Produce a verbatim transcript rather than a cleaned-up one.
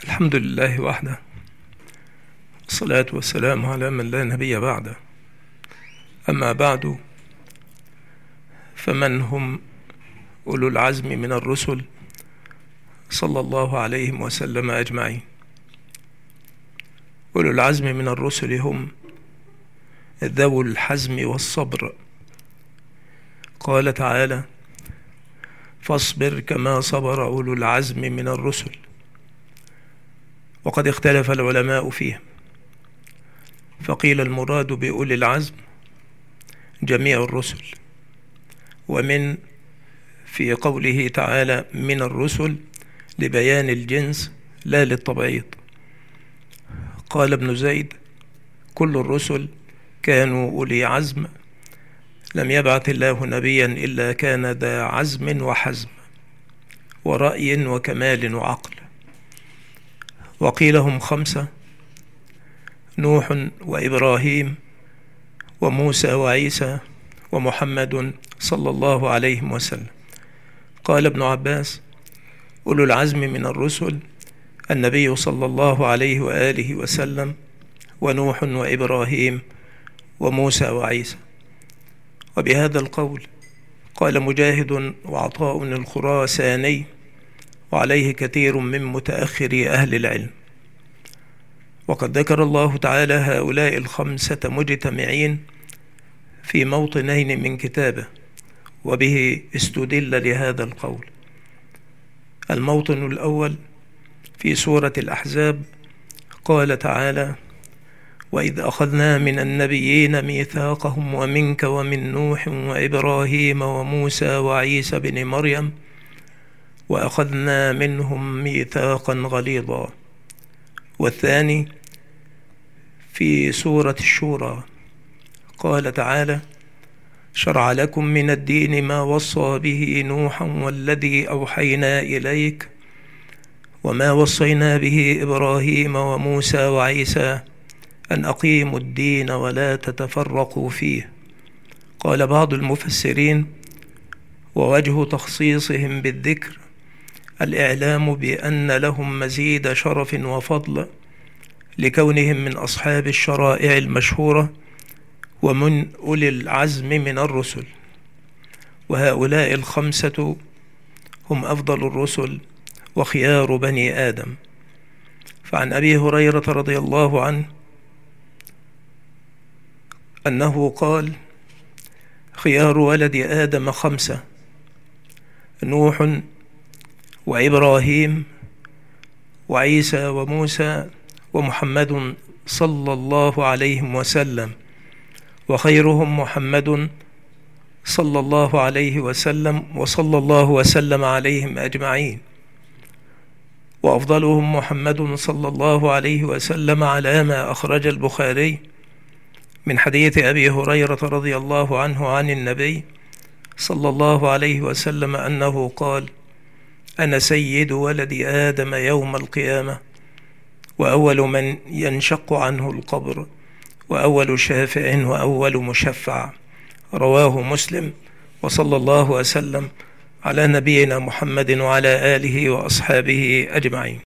الحمد لله وحده، والصلاة والسلام على من لا نبي بعده. أما بعد، فمن هم أولو العزم من الرسل صلى الله عليهم وسلم أجمعين؟ أولو العزم من الرسل هم ذو الحزم والصبر. قال تعالى: فاصبر كما صبر أولو العزم من الرسل. وقد اختلف العلماء فيه، فقيل المراد بأولي العزم جميع الرسل، ومن في قوله تعالى من الرسل لبيان الجنس لا للتبعيض. قال ابن زيد: كل الرسل كانوا أولي عزم، لم يبعث الله نبيا إلا كان ذا عزم وحزم ورأي وكمال وعقل. وقيل هم خمسة: نوح وإبراهيم وموسى وعيسى ومحمد صلى الله عليه وسلم. قال ابن عباس: أولو العزم من الرسل النبي صلى الله عليه وآله وسلم ونوح وإبراهيم وموسى وعيسى. وبهذا القول قال مجاهد وعطاء الخراساني، وعليه كثير من متأخري أهل العلم. وقد ذكر الله تعالى هؤلاء الخمسة مجتمعين في موطنين من كتابه، وبه استدل لهذا القول. الموطن الأول في سورة الأحزاب، قال تعالى: وإذ أخذنا من النبيين ميثاقهم ومنك ومن نوح وإبراهيم وموسى وعيسى بن مريم وأخذنا منهم ميثاقا غليظا. والثاني في سورة الشورى، قال تعالى: شرع لكم من الدين ما وصى به نوحا والذي أوحينا إليك وما وصينا به إبراهيم وموسى وعيسى أن أقيموا الدين ولا تتفرقوا فيه. قال بعض المفسرين: ووجه تخصيصهم بالذكر الإعلام بأن لهم مزيد شرف وفضل لكونهم من أصحاب الشرائع المشهورة ومن أولي العزم من الرسل. وهؤلاء الخمسة هم أفضل الرسل وخيار بني آدم. فعن أبي هريرة رضي الله عنه أنه قال: خيار ولد آدم خمسة: نوح وإبراهيم وعيسى وموسى ومحمد صلى الله عليه وسلم، وخيرهم محمد صلى الله عليه وسلم وصلى الله وسلم عليهم أجمعين، وأفضلهم محمد صلى الله عليه وسلم على ما أخرج البخاري من حديث أبي هريرة رضي الله عنه عن النبي صلى الله عليه وسلم أنه قال: أنا سيد ولد آدم يوم القيامة، وأول من ينشق عنه القبر، وأول شافع وأول مشفع. رواه مسلم. وصلى الله وسلم على نبينا محمد وعلى آله وأصحابه أجمعين.